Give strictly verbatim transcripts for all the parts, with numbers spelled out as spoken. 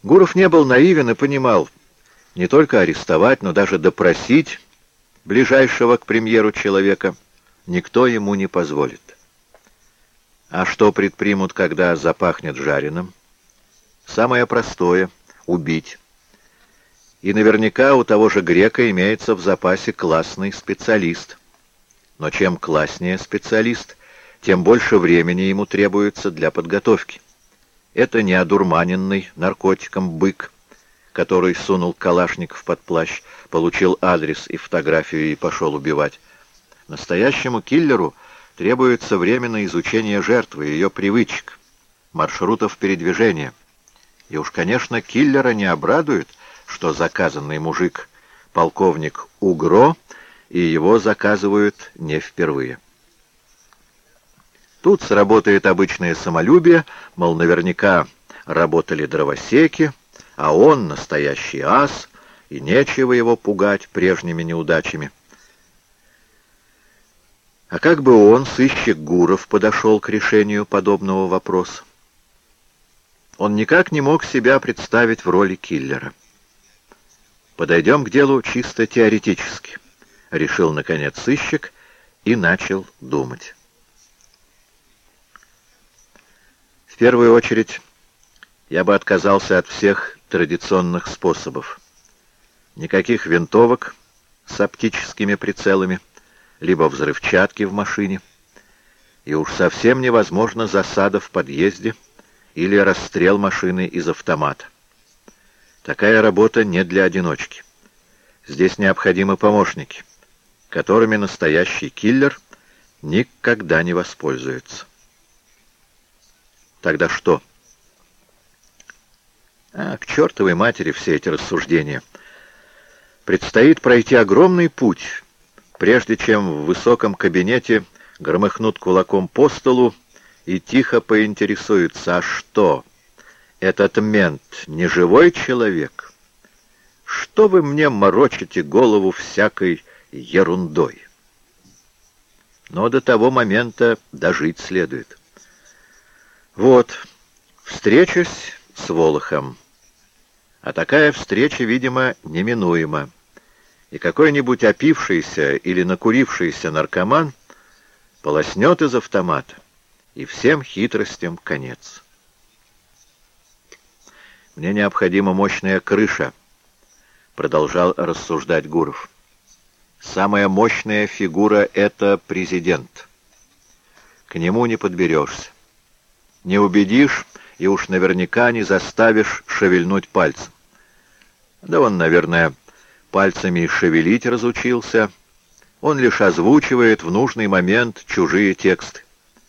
Гуров не был наивен и понимал, не только арестовать, но даже допросить ближайшего к премьеру человека никто ему не позволит. А что предпримут, когда запахнет жареным? Самое простое — убить. И наверняка у того же Грека имеется в запасе классный специалист. Но чем класснее специалист, тем больше времени ему требуется для подготовки. Это не одурманенный наркотиком бык, который сунул Калашников под плащ, получил адрес и фотографию и пошел убивать. Настоящему киллеру требуется время на изучение жертвы, ее привычек, маршрутов передвижения. И уж, конечно, киллера не обрадует, что заказанный мужик — полковник Угро, и его заказывают не впервые. Тут сработает обычное самолюбие, мол, наверняка работали дровосеки, а он настоящий ас, и нечего его пугать прежними неудачами. А как бы он, сыщик Гуров, подошел к решению подобного вопроса? Он никак не мог себя представить в роли киллера. «Подойдем к делу чисто теоретически», — решил, наконец, сыщик и начал думать. В первую очередь я бы отказался от всех традиционных способов. Никаких винтовок с оптическими прицелами, либо взрывчатки в машине, и уж совсем невозможно засада в подъезде или расстрел машины из автомата. Такая работа не для одиночки. Здесь необходимы помощники, которыми настоящий киллер никогда не воспользуется. Тогда что? А, к чертовой матери все эти рассуждения. Предстоит пройти огромный путь, прежде чем в высоком кабинете громыхнут кулаком по столу и тихо поинтересуются: а что, этот мент не живой человек? Что вы мне морочите голову всякой ерундой? Но до того момента дожить следует. Вот, встречусь с Волохом. А такая встреча, видимо, неминуема. И какой-нибудь опившийся или накурившийся наркоман полоснет из автомата, и всем хитростям конец. «Мне необходима мощная крыша», — продолжал рассуждать Гуров. «Самая мощная фигура — это президент. К нему не подберешься. Не убедишь и уж наверняка не заставишь шевельнуть пальцем. Да он, наверное, пальцами и шевелить разучился. Он лишь озвучивает в нужный момент чужие тексты.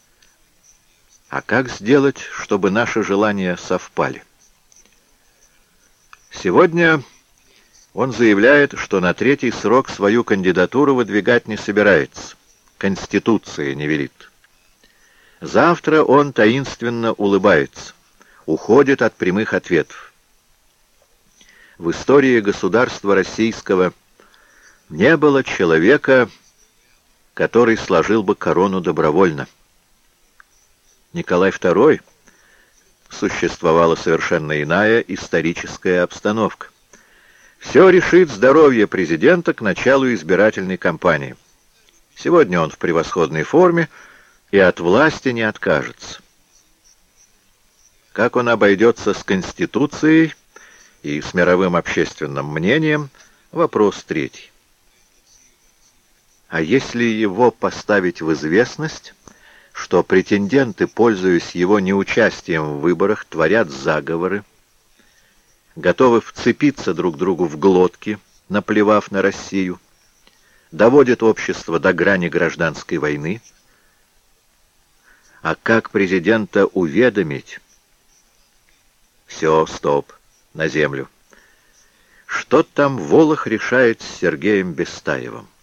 А как сделать, чтобы наши желания совпали? Сегодня он заявляет, что на третий срок свою кандидатуру выдвигать не собирается. Конституция не велит. Завтра он таинственно улыбается, уходит от прямых ответов. В истории государства российского не было человека, который сложил бы корону добровольно. Николай второй — существовала совершенно иная историческая обстановка. Все решит здоровье президента к началу избирательной кампании. Сегодня он в превосходной форме и от власти не откажется. Как он обойдется с Конституцией и с мировым общественным мнением — вопрос третий. А если его поставить в известность, что претенденты, пользуясь его неучастием в выборах, творят заговоры, готовы вцепиться друг другу в глотки, наплевав на Россию, доводят общество до грани гражданской войны? А как президента уведомить? Все, стоп, на землю. Что там Волох решает с Сергеем Бестаевым?